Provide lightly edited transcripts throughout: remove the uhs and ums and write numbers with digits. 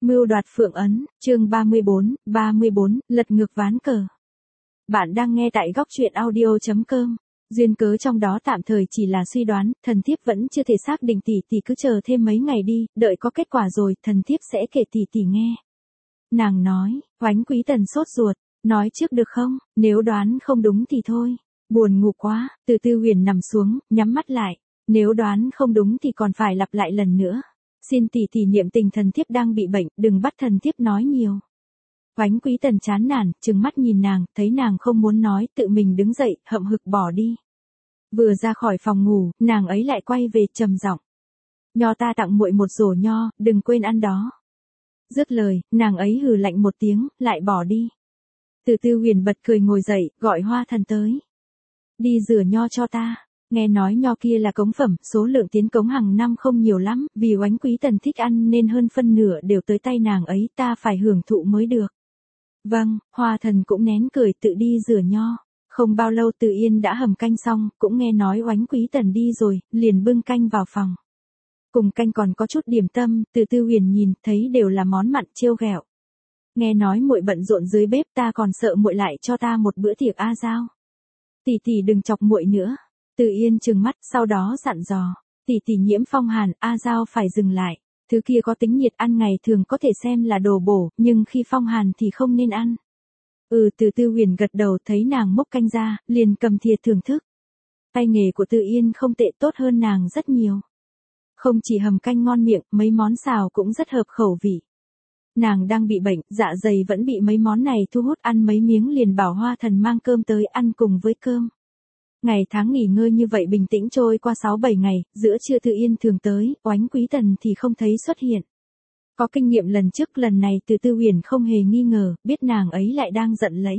Mưu đoạt phượng ấn, chương 34, lật ngược ván cờ. Bạn đang nghe tại góc truyện audio.com. Duyên cớ trong đó tạm thời chỉ là suy đoán, thần thiếp vẫn chưa thể xác định, tỷ cứ chờ thêm mấy ngày đi, đợi có kết quả rồi, thần thiếp sẽ kể tỷ nghe. Nàng nói, Oánh Quý Tần sốt ruột, nói trước được không, nếu đoán không đúng thì thôi. Buồn ngủ quá, Từ Tư Huyền nằm xuống, nhắm mắt lại, nếu đoán không đúng thì còn phải lặp lại lần nữa. Xin tỷ niệm tình thần thiếp đang bị bệnh, đừng bắt thần thiếp nói nhiều. Oánh Quý Tần chán nản, trừng mắt nhìn nàng, thấy nàng không muốn nói, tự mình đứng dậy, hậm hực bỏ đi. Vừa ra khỏi phòng ngủ, nàng ấy lại quay về trầm giọng. Nho ta tặng muội một rổ nho, đừng quên ăn đó. Dứt lời, nàng ấy hừ lạnh một tiếng, lại bỏ đi. Từ Tư Huyền bật cười ngồi dậy, gọi Hoa Thần tới. Đi rửa nho cho ta. Nghe nói nho kia là cống phẩm, số lượng tiến cống hàng năm không nhiều lắm, vì Oánh Quý Tần thích ăn nên hơn phân nửa đều tới tay nàng ấy, ta phải hưởng thụ mới được. Vâng, Hoa Thần cũng nén cười tự đi rửa nho. Không bao lâu Từ Yên đã hầm canh xong, cũng nghe nói Oánh Quý Tần đi rồi, liền bưng canh vào phòng. Cùng canh còn có chút điểm tâm, Từ Tư Huyền nhìn, thấy đều là món mặn trêu ghẹo. Nghe nói muội bận rộn dưới bếp, ta còn sợ muội lại cho ta một bữa tiệc A Giao. Tỷ đừng chọc muội nữa. Từ Yên trừng mắt, sau đó dặn dò, tỷ nhiễm phong hàn, A Giao phải dừng lại, thứ kia có tính nhiệt, ăn ngày thường có thể xem là đồ bổ, nhưng khi phong hàn thì không nên ăn. Từ Tư Huyền gật đầu, thấy nàng múc canh ra, liền cầm thìa thưởng thức. Tay nghề của Từ Yên không tệ, tốt hơn nàng rất nhiều. Không chỉ hầm canh ngon miệng, mấy món xào cũng rất hợp khẩu vị. Nàng đang bị bệnh, dạ dày vẫn bị mấy món này thu hút, ăn mấy miếng liền bảo Hoa Thần mang cơm tới ăn cùng với cơm. Ngày tháng nghỉ ngơi như vậy bình tĩnh trôi qua 6-7 ngày, giữa trưa Từ Yên thường tới, Oánh Quý Tần thì không thấy xuất hiện. Có kinh nghiệm lần trước, lần này Từ Tư Huyền không hề nghi ngờ, biết nàng ấy lại đang giận lấy.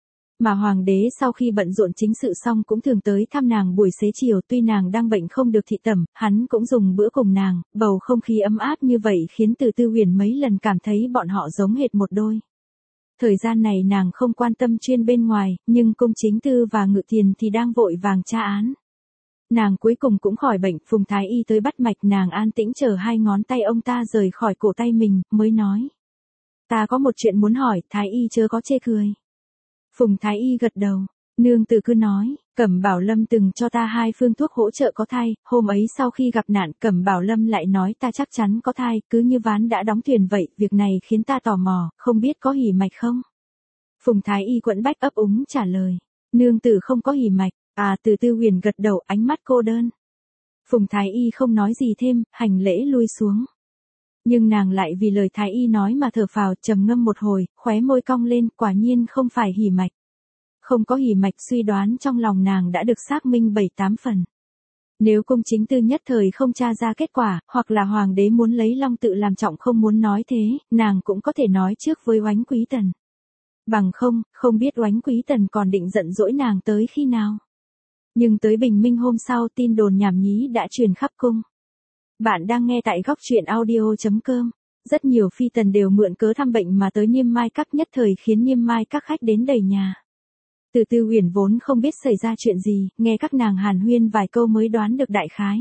Mà Hoàng đế sau khi bận rộn chính sự xong cũng thường tới thăm nàng buổi xế chiều, tuy nàng đang bệnh không được thị tẩm, hắn cũng dùng bữa cùng nàng, bầu không khí ấm áp như vậy khiến Từ Tư Huyền mấy lần cảm thấy bọn họ giống hệt một đôi. Thời gian này nàng không quan tâm chuyên bên ngoài, nhưng cung chính tư và ngự tiền thì đang vội vàng tra án. Nàng cuối cùng cũng khỏi bệnh, Phùng Thái Y tới bắt mạch, nàng an tĩnh chờ hai ngón tay ông ta rời khỏi cổ tay mình, mới nói. Ta có một chuyện muốn hỏi, Thái Y chớ có chê cười. Phùng Thái Y gật đầu, nương tử cứ nói, Cẩm Bảo Lâm từng cho ta 2 phương thuốc hỗ trợ có thai, hôm ấy sau khi gặp nạn Cẩm Bảo Lâm lại nói ta chắc chắn có thai, cứ như ván đã đóng thuyền vậy, việc này khiến ta tò mò, không biết có hỉ mạch không? Phùng Thái Y quẫn bách ấp úng trả lời, nương tử không có hỉ mạch. Từ Tư Huyền gật đầu, ánh mắt cô đơn. Phùng Thái Y không nói gì thêm, hành lễ lui xuống. Nhưng nàng lại vì lời Thái Y nói mà thở phào, trầm ngâm một hồi, khóe môi cong lên, quả nhiên không phải hỉ mạch. Không có hỉ mạch, suy đoán trong lòng nàng đã được xác minh 7-8 phần. Nếu cung chính tư nhất thời không tra ra kết quả, hoặc là Hoàng đế muốn lấy long tự làm trọng không muốn nói thế, nàng cũng có thể nói trước với Oánh Quý Tần. Bằng không biết Oánh Quý Tần còn định giận dỗi nàng tới khi nào. Nhưng tới bình minh hôm sau, tin đồn nhảm nhí đã truyền khắp cung. Bạn đang nghe tại góc truyện audio.com. Rất nhiều phi tần đều mượn cớ thăm bệnh mà tới Niêm Mai Các, nhất thời khiến Niêm Mai Các khách đến đầy nhà. Từ Tư Huyền vốn không biết xảy ra chuyện gì, nghe các nàng hàn huyên vài câu mới đoán được đại khái.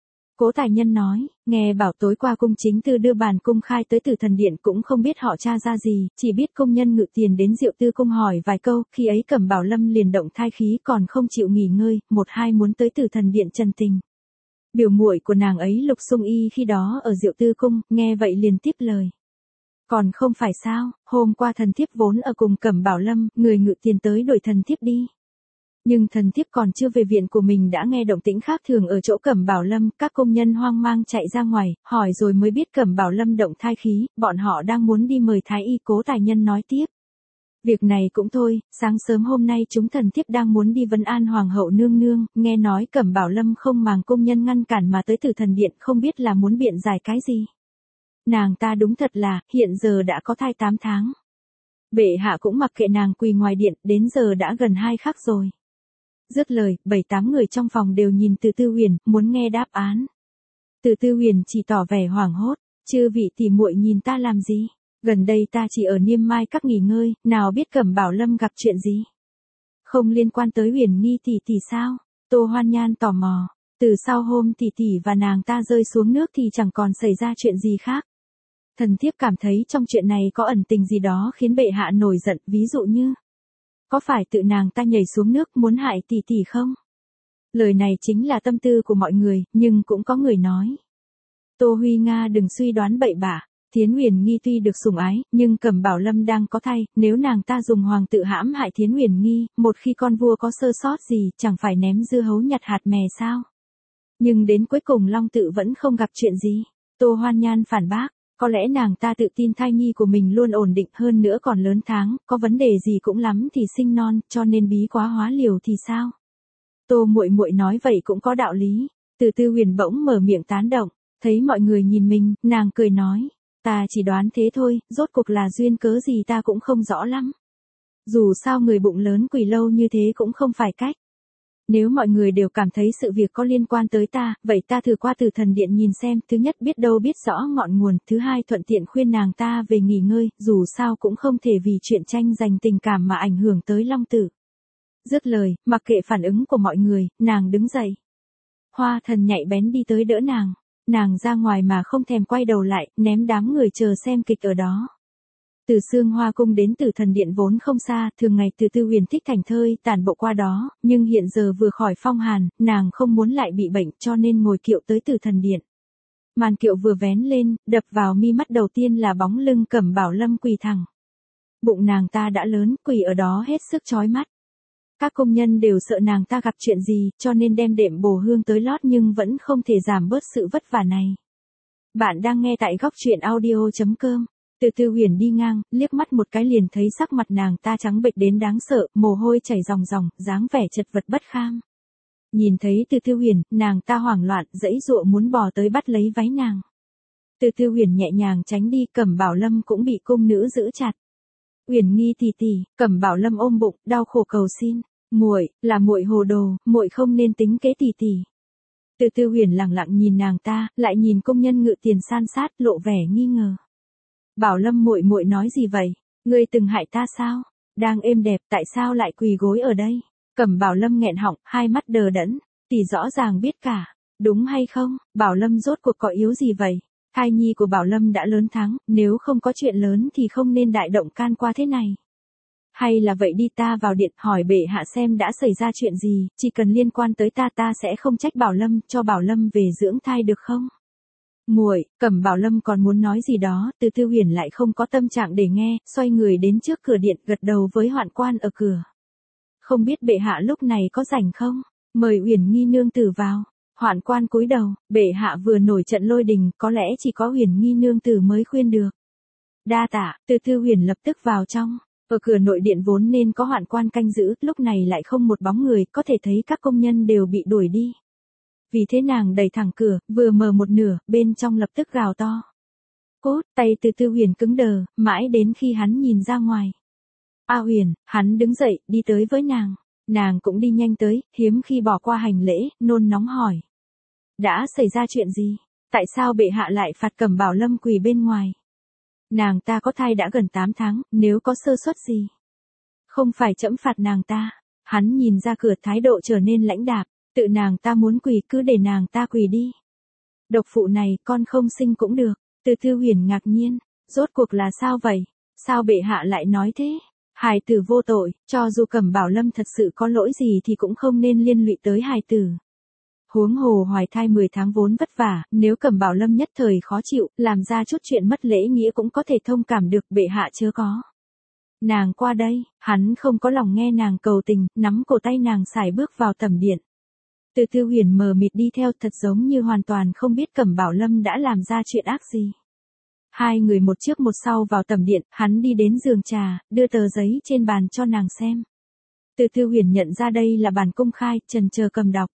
Cố Tài Nhân nói, nghe bảo tối qua cung chính tư đưa bàn cung khai tới Tử Thần Điện, cũng không biết họ tra ra gì, chỉ biết công nhân ngự tiền đến Diệu Tư cung hỏi vài câu, khi ấy Cẩm Bảo Lâm liền động thai khí còn không chịu nghỉ ngơi, 1-2 muốn tới Tử Thần Điện trần tình. Biểu muội của nàng ấy Lục Sung Y khi đó ở Diệu Tư cung, nghe vậy liền tiếp lời. Còn không phải sao, hôm qua thần thiếp vốn ở cùng Cẩm Bảo Lâm, người ngự tiền tới đuổi thần thiếp đi. Nhưng thần thiếp còn chưa về viện của mình đã nghe động tĩnh khác thường ở chỗ Cẩm Bảo Lâm, các công nhân hoang mang chạy ra ngoài, hỏi rồi mới biết Cẩm Bảo Lâm động thai khí, bọn họ đang muốn đi mời Thái Y. Cố Tài Nhân nói tiếp. Việc này cũng thôi, sáng sớm hôm nay chúng thần thiếp đang muốn đi vấn an Hoàng hậu nương nương, nghe nói Cẩm Bảo Lâm không màng công nhân ngăn cản mà tới Tử Thần Điện, không biết là muốn biện giải cái gì. Nàng ta đúng thật là, hiện giờ đã có thai 8 tháng. Bệ hạ cũng mặc kệ nàng quỳ ngoài điện, đến giờ đã gần 2 khắc rồi. Dứt lời, 7-8 người trong phòng đều nhìn Từ Tư Huyền, muốn nghe đáp án. Từ Tư Huyền chỉ tỏ vẻ hoảng hốt, chư vị tỷ muội nhìn ta làm gì? Gần đây ta chỉ ở Niêm Mai Các nghỉ ngơi, nào biết Cẩm Bảo Lâm gặp chuyện gì? Không liên quan tới Huyền Nghi tỷ sao? Tô Hoan Nhan tò mò, từ sau hôm tỷ và nàng ta rơi xuống nước thì chẳng còn xảy ra chuyện gì khác. Thần thiếp cảm thấy trong chuyện này có ẩn tình gì đó khiến bệ hạ nổi giận, ví dụ như có phải tự nàng ta nhảy xuống nước muốn hại tỷ tỷ không? Lời này chính là tâm tư của mọi người, nhưng cũng có người nói. Tô Huy Nga đừng suy đoán bậy bạ, Thiến Huyền Nghi tuy được sủng ái, nhưng Cẩm Bảo Lâm đang có thai, nếu nàng ta dùng hoàng tự hãm hại Thiến Huyền Nghi, một khi con vua có sơ sót gì, chẳng phải ném dưa hấu nhặt hạt mè sao? Nhưng đến cuối cùng Long Tự vẫn không gặp chuyện gì. Tô Hoan Nhan phản bác, có lẽ nàng ta tự tin thai nhi của mình luôn ổn định, hơn nữa còn lớn tháng, có vấn đề gì cũng lắm thì sinh non, cho nên bí quá hóa liều thì sao? Tô muội muội nói vậy cũng có đạo lý. Từ Tư Huyền bỗng mở miệng tán động, thấy mọi người nhìn mình, nàng cười nói, ta chỉ đoán thế thôi, rốt cuộc là duyên cớ gì ta cũng không rõ lắm. Dù sao người bụng lớn quỳ lâu như thế cũng không phải cách. Nếu mọi người đều cảm thấy sự việc có liên quan tới ta, vậy ta thử qua Tử Thần Điện nhìn xem, thứ nhất biết đâu biết rõ ngọn nguồn, thứ hai thuận tiện khuyên nàng ta về nghỉ ngơi, dù sao cũng không thể vì chuyện tranh giành tình cảm mà ảnh hưởng tới Long Tử. Dứt lời, mặc kệ phản ứng của mọi người, nàng đứng dậy. Hoa Thần nhạy bén đi tới đỡ nàng. Nàng ra ngoài mà không thèm quay đầu lại, ném đám người chờ xem kịch ở đó. Từ Sương Hoa Cung đến Tử Thần Điện vốn không xa, thường ngày Từ Tư Huyền thích thảnh thơi tản bộ qua đó, nhưng hiện giờ vừa khỏi phong hàn, nàng không muốn lại bị bệnh cho nên ngồi kiệu tới Tử Thần Điện. Màn kiệu vừa vén lên, đập vào mi mắt đầu tiên là bóng lưng Cẩm Bảo Lâm quỳ thẳng. Bụng nàng ta đã lớn, quỳ ở đó hết sức chói mắt. Các công nhân đều sợ nàng ta gặp chuyện gì, cho nên đem đệm bồ hương tới lót nhưng vẫn không thể giảm bớt sự vất vả này. Bạn đang nghe tại góc truyện audio.com. Từ Tư Huyền đi ngang, liếc mắt một cái liền thấy sắc mặt nàng ta trắng bệch đến đáng sợ, mồ hôi chảy ròng ròng, dáng vẻ chật vật bất kham. Nhìn thấy Từ Tư Huyền, nàng ta hoảng loạn, giãy giụa muốn bò tới bắt lấy váy nàng. Từ Tư Huyền nhẹ nhàng tránh đi, Cẩm Bảo Lâm cũng bị cung nữ giữ chặt. Huyền Nghi tỷ tỷ, Cẩm Bảo Lâm ôm bụng, đau khổ cầu xin, muội, là muội hồ đồ, muội không nên tính kế tỷ tỷ. Từ Tư Huyền lặng lặng nhìn nàng ta, lại nhìn công nhân ngự tiền san sát, lộ vẻ nghi ngờ. Bảo Lâm muội muội nói gì vậy? Ngươi từng hại ta sao? Đang êm đẹp, tại sao lại quỳ gối ở đây? Cẩm Bảo Lâm nghẹn họng, hai mắt đờ đẫn, tỷ rõ ràng biết cả, đúng hay không? Bảo Lâm rốt cuộc có yếu gì vậy? Thai nhi của Bảo Lâm đã lớn tháng, nếu không có chuyện lớn thì không nên đại động can qua thế này. Hay là vậy đi, ta vào điện hỏi bệ hạ xem đã xảy ra chuyện gì, chỉ cần liên quan tới ta sẽ không trách Bảo Lâm, cho Bảo Lâm về dưỡng thai được không? Muội, Cẩm Bảo Lâm còn muốn nói gì đó, Từ Tư Huyền lại không có tâm trạng để nghe, xoay người đến trước cửa điện, gật đầu với hoạn quan ở cửa. Không biết bệ hạ lúc này có rảnh không? Mời Huyền Nghi nương tử vào. Hoạn quan cúi đầu, bệ hạ vừa nổi trận lôi đình, có lẽ chỉ có Huyền Nghi nương tử mới khuyên được. Đa tạ, Từ Tư Huyền lập tức vào trong. Ở cửa nội điện vốn nên có hoạn quan canh giữ, lúc này lại không một bóng người, có thể thấy các công nhân đều bị đuổi đi. Vì thế nàng đẩy thẳng cửa, vừa mở một nửa, bên trong lập tức gào to. Cốt, tay Từ Tư Huyền cứng đờ, mãi đến khi hắn nhìn ra ngoài. A Huyền, hắn đứng dậy, đi tới với nàng. Nàng cũng đi nhanh tới, hiếm khi bỏ qua hành lễ, nôn nóng hỏi. Đã xảy ra chuyện gì? Tại sao bệ hạ lại phạt Cẩm Bảo Lâm quỳ bên ngoài? Nàng ta có thai đã gần 8 tháng, nếu có sơ suất gì? Không phải trẫm phạt nàng ta. Hắn nhìn ra cửa, thái độ trở nên lãnh đạm. Tự nàng ta muốn quỳ cứ để nàng ta quỳ đi. Độc phụ này, con không sinh cũng được. Từ Tư Huyền ngạc nhiên. Rốt cuộc là sao vậy? Sao bệ hạ lại nói thế? Hài tử vô tội, cho dù Cẩm Bảo Lâm thật sự có lỗi gì thì cũng không nên liên lụy tới hài tử. Huống hồ hoài thai 10 tháng vốn vất vả, nếu Cẩm Bảo Lâm nhất thời khó chịu, làm ra chút chuyện mất lễ nghĩa cũng có thể thông cảm được, bệ hạ chớ có. Nàng qua đây, hắn không có lòng nghe nàng cầu tình, nắm cổ tay nàng sải bước vào tẩm điện. Từ Tư Huyền mờ mịt đi theo, thật giống như hoàn toàn không biết Cẩm Bảo Lâm đã làm ra chuyện ác gì. Hai người một trước một sau vào tẩm điện, hắn đi đến giường trà, đưa tờ giấy trên bàn cho nàng xem. Từ Tư Huyền nhận ra đây là bản công khai, chần chờ cầm đọc.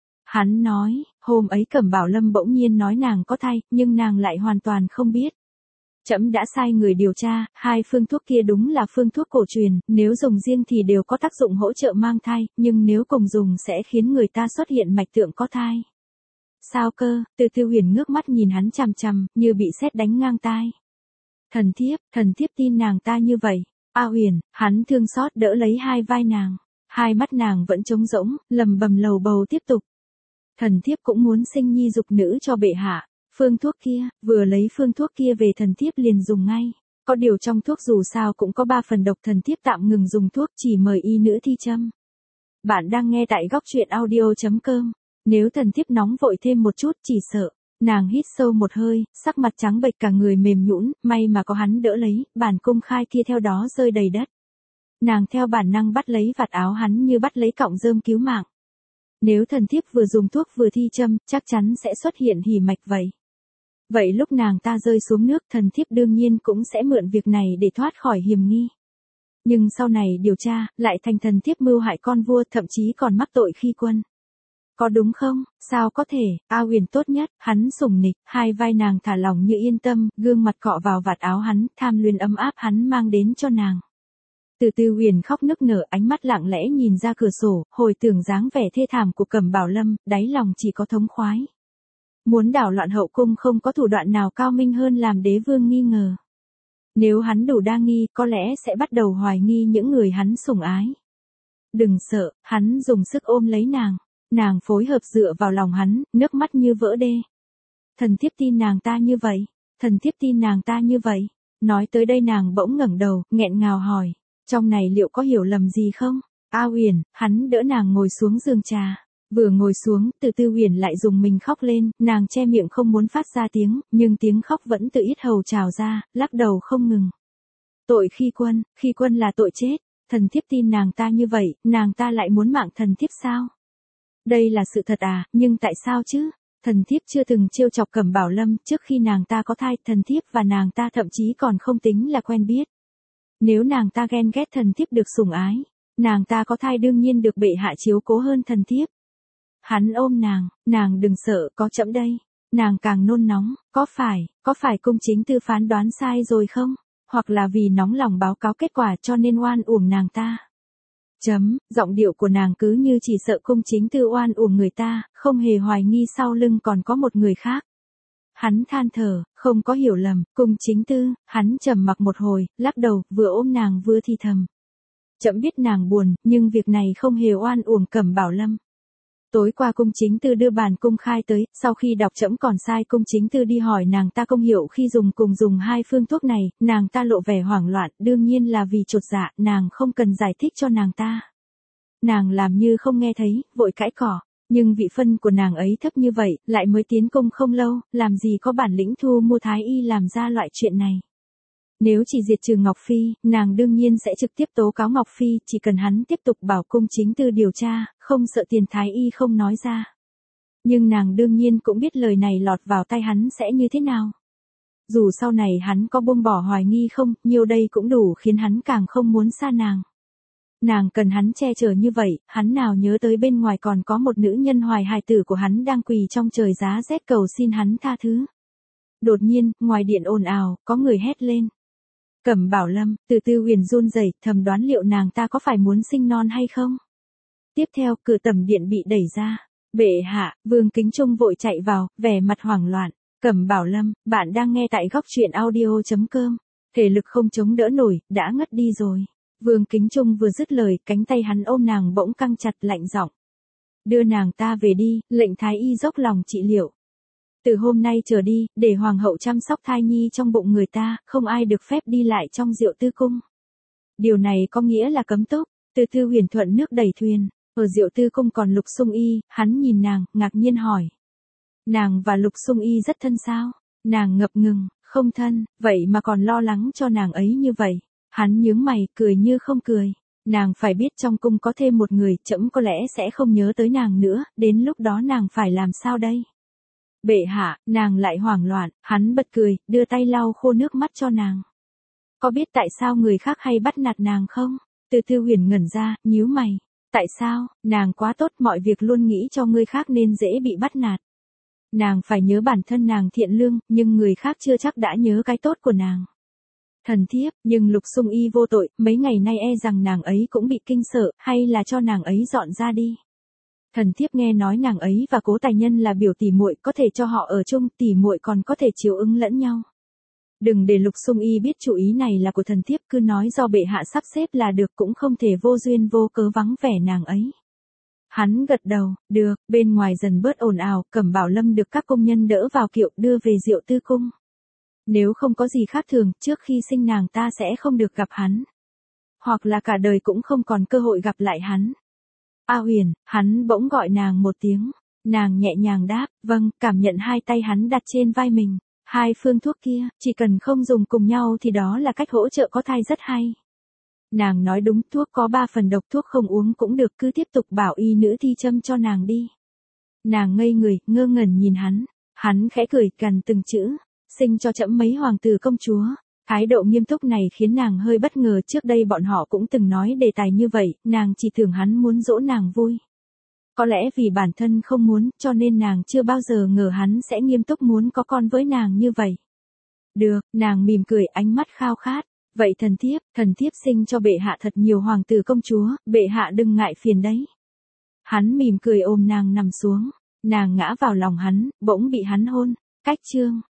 Hắn nói, hôm ấy Cẩm Bảo Lâm bỗng nhiên nói nàng có thai, nhưng nàng lại hoàn toàn không biết. Trẫm đã sai người điều tra, hai phương thuốc kia đúng là phương thuốc cổ truyền, nếu dùng riêng thì đều có tác dụng hỗ trợ mang thai, nhưng nếu cùng dùng sẽ khiến người ta xuất hiện mạch tượng có thai. Sao cơ? Từ Tư Huyền ngước mắt nhìn hắn chằm chằm, như bị sét đánh ngang tai. Thần thiếp tin nàng ta như vậy. A Huyền, hắn thương xót đỡ lấy hai vai nàng. Hai mắt nàng vẫn trống rỗng, lầm bầm lầu bầu tiếp tục. Thần thiếp cũng muốn sinh nhi dục nữ cho bệ hạ. Phương thuốc kia, vừa lấy phương thuốc kia về thần thiếp liền dùng ngay. Có điều trong thuốc dù sao cũng có 3 phần độc, thần thiếp tạm ngừng dùng thuốc, chỉ mời y nữ thi châm. Bạn đang nghe tại góc truyện audio.com. Nếu thần thiếp nóng vội thêm một chút chỉ sợ. Nàng hít sâu một hơi, sắc mặt trắng bệch cả người mềm nhũn, may mà có hắn đỡ lấy, bản cung khai kia theo đó rơi đầy đất. Nàng theo bản năng bắt lấy vạt áo hắn như bắt lấy cọng rơm cứu mạng. Nếu thần thiếp vừa dùng thuốc vừa thi châm, chắc chắn sẽ xuất hiện hỉ mạch vậy. Vậy lúc nàng ta rơi xuống nước, thần thiếp đương nhiên cũng sẽ mượn việc này để thoát khỏi hiểm nghi. Nhưng sau này điều tra, lại thành thần thiếp mưu hại con vua, thậm chí còn mắc tội khi quân. Có đúng không? Sao có thể? A Huyền tốt nhất, hắn sủng nịch, hai vai nàng thả lỏng như yên tâm, gương mặt cọ vào vạt áo hắn, tham luyến ấm áp hắn mang đến cho nàng. Từ từ Huyền khóc nức nở, ánh mắt lặng lẽ nhìn ra cửa sổ, hồi tưởng dáng vẻ thê thảm của Cẩm Bảo Lâm, đáy lòng chỉ có thống khoái. Muốn đảo loạn hậu cung không có thủ đoạn nào cao minh hơn làm đế vương nghi ngờ. Nếu hắn đủ đa nghi, có lẽ sẽ bắt đầu hoài nghi những người hắn sủng ái. Đừng sợ, hắn dùng sức ôm lấy nàng. Nàng phối hợp dựa vào lòng hắn, nước mắt như vỡ đê. Thần thiếp tin nàng ta như vậy. Thần thiếp tin nàng ta như vậy. Nói tới đây nàng bỗng ngẩng đầu, nghẹn ngào hỏi. Trong này liệu có hiểu lầm gì không? A Huyền, hắn đỡ nàng ngồi xuống giường trà. Vừa ngồi xuống, từ từ Huyền lại dùng mình khóc lên, nàng che miệng không muốn phát ra tiếng, nhưng tiếng khóc vẫn tự yết hầu trào ra, lắc đầu không ngừng. Tội khi quân là tội chết. Thần thiếp tin nàng ta như vậy, nàng ta lại muốn mạng thần thiếp sao? Đây là sự thật à, nhưng tại sao chứ? Thần thiếp chưa từng trêu chọc Cẩm Bảo Lâm, trước khi nàng ta có thai, thần thiếp và nàng ta thậm chí còn không tính là quen biết. Nếu nàng ta ghen ghét thần thiếp được sủng ái, nàng ta có thai đương nhiên được bệ hạ chiếu cố hơn thần thiếp. Hắn ôm nàng đừng sợ, có trẫm đây. Nàng càng nôn nóng, có phải cung chính tư phán đoán sai rồi không? Hoặc là vì nóng lòng báo cáo kết quả cho nên oan uổng nàng ta. Giọng điệu của nàng cứ như chỉ sợ cung chính tư oan uổng người ta, không hề hoài nghi sau lưng còn có một người khác. Hắn than thở, không có hiểu lầm, cung chính tư, hắn trầm mặc một hồi, lắc đầu, vừa ôm nàng vừa thì thầm. Trẫm biết nàng buồn, nhưng việc này không hề oan uổng Cẩm Bảo Lâm. Tối qua cung chính tư đưa bản cung khai tới, sau khi đọc trẫm còn sai, cung chính tư đi hỏi nàng ta công hiệu khi dùng hai phương thuốc này, nàng ta lộ vẻ hoảng loạn, đương nhiên là vì chột dạ, nàng không cần giải thích cho nàng ta. Nàng làm như không nghe thấy, vội cãi cỏ, nhưng vị phân của nàng ấy thấp như vậy, lại mới tiến cung không lâu, làm gì có bản lĩnh thu mua thái y làm ra loại chuyện này. Nếu chỉ diệt trừ Ngọc Phi, nàng đương nhiên sẽ trực tiếp tố cáo Ngọc Phi, chỉ cần hắn tiếp tục bảo cung chính tư điều tra, không sợ tiền thái y không nói ra. Nhưng nàng đương nhiên cũng biết lời này lọt vào tay hắn sẽ như thế nào. Dù sau này hắn có buông bỏ hoài nghi không, nhiều đây cũng đủ khiến hắn càng không muốn xa nàng. Nàng cần hắn che chở như vậy, hắn nào nhớ tới bên ngoài còn có một nữ nhân hoài hài tử của hắn đang quỳ trong trời giá rét cầu xin hắn tha thứ. Đột nhiên, ngoài điện ồn ào, có người hét lên. Cẩm Bảo Lâm, từ từ Huyền run rẩy, thầm đoán liệu nàng ta có phải muốn sinh non hay không. Tiếp theo, cửa tẩm điện bị đẩy ra. Bệ hạ, Vương Kính Trung vội chạy vào, vẻ mặt hoảng loạn. Cẩm Bảo Lâm, bạn đang nghe tại góc truyện audio.com. Thể lực không chống đỡ nổi, đã ngất đi rồi. Vương Kính Trung vừa dứt lời, cánh tay hắn ôm nàng bỗng căng chặt, lạnh giọng. Đưa nàng ta về đi, lệnh thái y dốc lòng trị liệu. Từ hôm nay trở đi, để hoàng hậu chăm sóc thai nhi trong bụng người ta, không ai được phép đi lại trong Diệu Tư Cung. Điều này có nghĩa là cấm túc. Từ Thư Huyền thuận nước đẩy thuyền, ở Diệu Tư Cung còn Lục Sung Y, hắn nhìn nàng, ngạc nhiên hỏi. Nàng và Lục Sung Y rất thân sao? Nàng ngập ngừng, không thân, vậy mà còn lo lắng cho nàng ấy như vậy. Hắn nhướng mày, cười như không cười. Nàng phải biết trong cung có thêm một người, trẫm có lẽ sẽ không nhớ tới nàng nữa, đến lúc đó nàng phải làm sao đây? Bệ hạ, nàng lại hoảng loạn, hắn bật cười, đưa tay lau khô nước mắt cho nàng. Có biết tại sao người khác hay bắt nạt nàng không? Từ Thư Huyền ngẩn ra, nhíu mày. Tại sao? Nàng quá tốt, mọi việc luôn nghĩ cho người khác nên dễ bị bắt nạt. Nàng phải nhớ bản thân nàng thiện lương, nhưng người khác chưa chắc đã nhớ cái tốt của nàng. Thần thiếp, nhưng Lục Sung Y vô tội, mấy ngày nay e rằng nàng ấy cũng bị kinh sợ, hay là cho nàng ấy dọn ra đi. Thần thiếp nghe nói nàng ấy và Cố Tài Nhân là biểu tỉ muội, có thể cho họ ở chung, tỉ muội còn có thể chiều ứng lẫn nhau. Đừng để Lục Sung Y biết chủ ý này là của thần thiếp, cứ nói do bệ hạ sắp xếp là được, cũng không thể vô duyên vô cớ vắng vẻ nàng ấy. Hắn gật đầu, được, bên ngoài dần bớt ồn ào, Cẩm Bảo Lâm được các công nhân đỡ vào kiệu đưa về Diệu Tư cung. Nếu không có gì khác thường, trước khi sinh nàng ta sẽ không được gặp hắn. Hoặc là cả đời cũng không còn cơ hội gặp lại hắn. A Huyền, hắn bỗng gọi nàng một tiếng. Nàng nhẹ nhàng đáp, vâng, cảm nhận hai tay hắn đặt trên vai mình. Hai phương thuốc kia, chỉ cần không dùng cùng nhau thì đó là cách hỗ trợ có thai rất hay. Nàng nói đúng, thuốc có 3 phần độc, thuốc không uống cũng được, cứ tiếp tục bảo y nữ thi châm cho nàng đi. Nàng ngây người, ngơ ngẩn nhìn hắn. Hắn khẽ cười, gần từng chữ. Sinh cho trẫm mấy hoàng tử công chúa. Thái độ nghiêm túc này khiến nàng hơi bất ngờ, trước đây bọn họ cũng từng nói đề tài như vậy, nàng chỉ tưởng hắn muốn dỗ nàng vui. Có lẽ vì bản thân không muốn, cho nên nàng chưa bao giờ ngờ hắn sẽ nghiêm túc muốn có con với nàng như vậy. Được, nàng mỉm cười, ánh mắt khao khát. Vậy thần thiếp sinh cho bệ hạ thật nhiều hoàng tử công chúa, bệ hạ đừng ngại phiền đấy. Hắn mỉm cười ôm nàng nằm xuống, nàng ngã vào lòng hắn, bỗng bị hắn hôn. Cách chương